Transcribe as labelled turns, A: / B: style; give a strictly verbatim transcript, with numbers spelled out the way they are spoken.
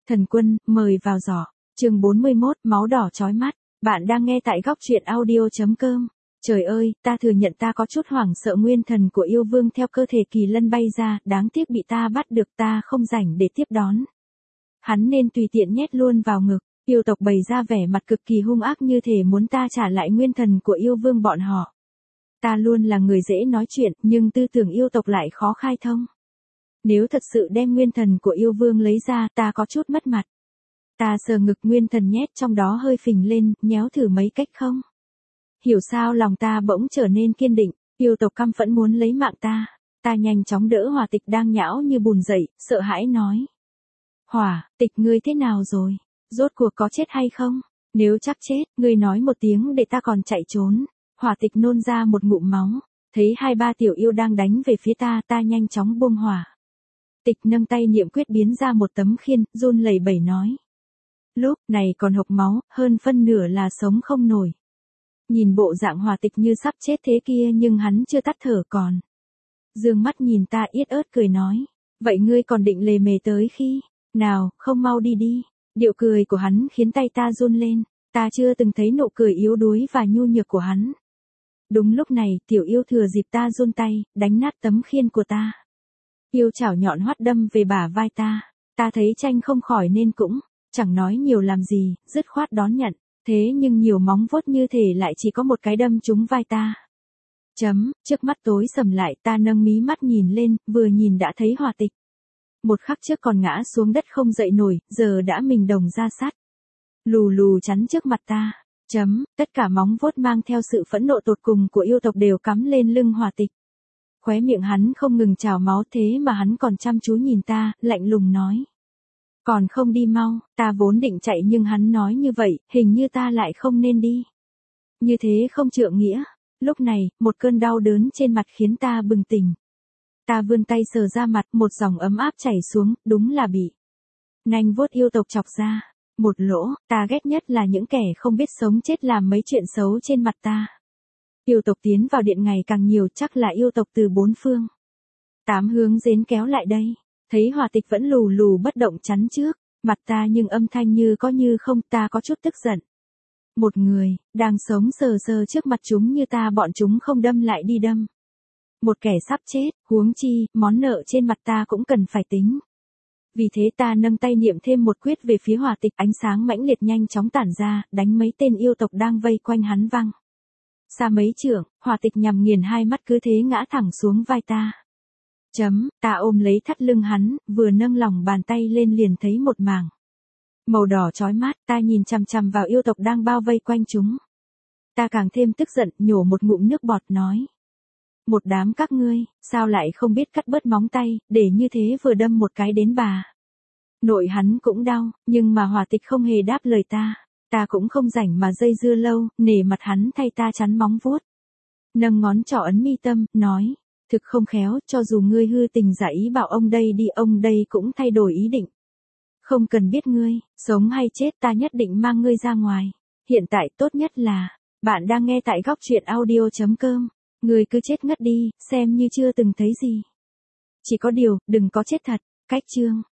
A: Thần Quân, mời vào giỏ. Chương bốn mươi mốt, máu đỏ chói mắt. Bạn đang nghe tại góc truyện audio chấm com. Trời ơi, ta thừa nhận ta có chút hoảng sợ nguyên thần của yêu vương theo cơ thể kỳ lân bay ra, đáng tiếc bị ta bắt được, ta không rảnh để tiếp đón. Hắn nên tùy tiện nhét luôn vào ngực. Yêu tộc bày ra vẻ mặt cực kỳ hung ác như thể muốn ta trả lại nguyên thần của yêu vương bọn họ. Ta luôn là người dễ nói chuyện, nhưng tư tưởng yêu tộc lại khó khai thông. Nếu thật sự đem nguyên thần của yêu vương lấy ra, ta có chút mất mặt. Ta sờ ngực nguyên thần nhét trong đó hơi phình lên, nhéo thử mấy cách không. Hiểu sao lòng ta bỗng trở nên kiên định, yêu tộc căm phẫn muốn lấy mạng ta. Ta nhanh chóng đỡ Hỏa Tịch đang nhão như bùn dậy, sợ hãi nói. Hỏa, Tịch ngươi thế nào rồi? Rốt cuộc có chết hay không? Nếu chắc chết, ngươi nói một tiếng để ta còn chạy trốn. Hỏa Tịch nôn ra một ngụm máu, thấy hai ba tiểu yêu đang đánh về phía ta, ta nhanh chóng buông hỏa. Tịch nâng tay niệm quyết biến ra một tấm khiên, run lẩy bẩy nói. Lúc này còn hộc máu, hơn phân nửa là sống không nổi. Nhìn bộ dạng Hỏa Tịch như sắp chết thế kia nhưng hắn chưa tắt thở còn. Dương mắt nhìn ta yết ớt cười nói. Vậy ngươi còn định lề mề tới khi? Nào, không mau đi đi. Điệu cười của hắn khiến tay ta run lên. Ta chưa từng thấy nụ cười yếu đuối và nhu nhược của hắn. Đúng lúc này, tiểu yêu thừa dịp ta run tay, đánh nát tấm khiên của ta. Yêu chảo nhọn hoắt đâm về bả vai ta. Ta thấy tranh không khỏi nên cũng, chẳng nói nhiều làm gì, dứt khoát đón nhận. Thế nhưng nhiều móng vuốt như thể lại chỉ có một cái đâm trúng vai ta. Chấm, trước mắt tối sầm lại, ta nâng mí mắt nhìn lên, vừa nhìn đã thấy Hỏa Tịch. Một khắc trước còn ngã xuống đất không dậy nổi, giờ đã mình đồng ra sắt. Lù lù chắn trước mặt ta. Chấm, tất cả móng vuốt mang theo sự phẫn nộ tột cùng của yêu tộc đều cắm lên lưng Hỏa Tịch. Khóe miệng hắn không ngừng trào máu thế mà hắn còn chăm chú nhìn ta, lạnh lùng nói. Còn không đi mau, ta vốn định chạy nhưng hắn nói như vậy, hình như ta lại không nên đi. Như thế không trượng nghĩa. Lúc này, một cơn đau đớn trên mặt khiến ta bừng tỉnh. Ta vươn tay sờ ra mặt, một dòng ấm áp chảy xuống, đúng là bị nanh vuốt yêu tộc chọc ra. Một lỗ, ta ghét nhất là những kẻ không biết sống chết làm mấy chuyện xấu trên mặt ta. Yêu tộc tiến vào điện ngày càng nhiều, chắc là yêu tộc từ bốn phương tám hướng rến kéo lại đây. Thấy Hỏa Tịch vẫn lù lù bất động chắn trước mặt ta nhưng âm thanh như có như không, ta có chút tức giận. Một người đang sống sờ sờ trước mặt chúng như ta, bọn chúng không đâm lại đi đâm một kẻ sắp chết, huống chi món nợ trên mặt ta cũng cần phải tính. Vì thế ta nâng tay niệm thêm một quyết về phía Hỏa Tịch, ánh sáng mãnh liệt nhanh chóng tản ra, đánh mấy tên yêu tộc đang vây quanh hắn văng xa mấy trượng. Hỏa Tịch nhằm nghiền hai mắt cứ thế ngã thẳng xuống vai ta. Chấm, ta ôm lấy thắt lưng hắn, vừa nâng lòng bàn tay lên liền thấy một mảng màu đỏ chói mắt. Ta nhìn chằm chằm vào yêu tộc đang bao vây quanh chúng. Ta càng thêm tức giận, nhổ một ngụm nước bọt nói. Một đám các ngươi, sao lại không biết cắt bớt móng tay, để như thế vừa đâm một cái đến bà nội hắn cũng đau, nhưng mà Hỏa Tịch không hề đáp lời ta. Ta cũng không rảnh mà dây dưa lâu, nể mặt hắn thay ta chắn móng vuốt. Nâng ngón trỏ ấn mi tâm, nói. Thực không khéo, cho dù ngươi hư tình giả ý bảo ông đây đi, ông đây cũng thay đổi ý định. Không cần biết ngươi, sống hay chết, ta nhất định mang ngươi ra ngoài. Hiện tại tốt nhất là, bạn đang nghe tại góc truyện audio chấm com. Ngươi cứ chết ngất đi, xem như chưa từng thấy gì. Chỉ có điều, đừng có chết thật. Cách chương.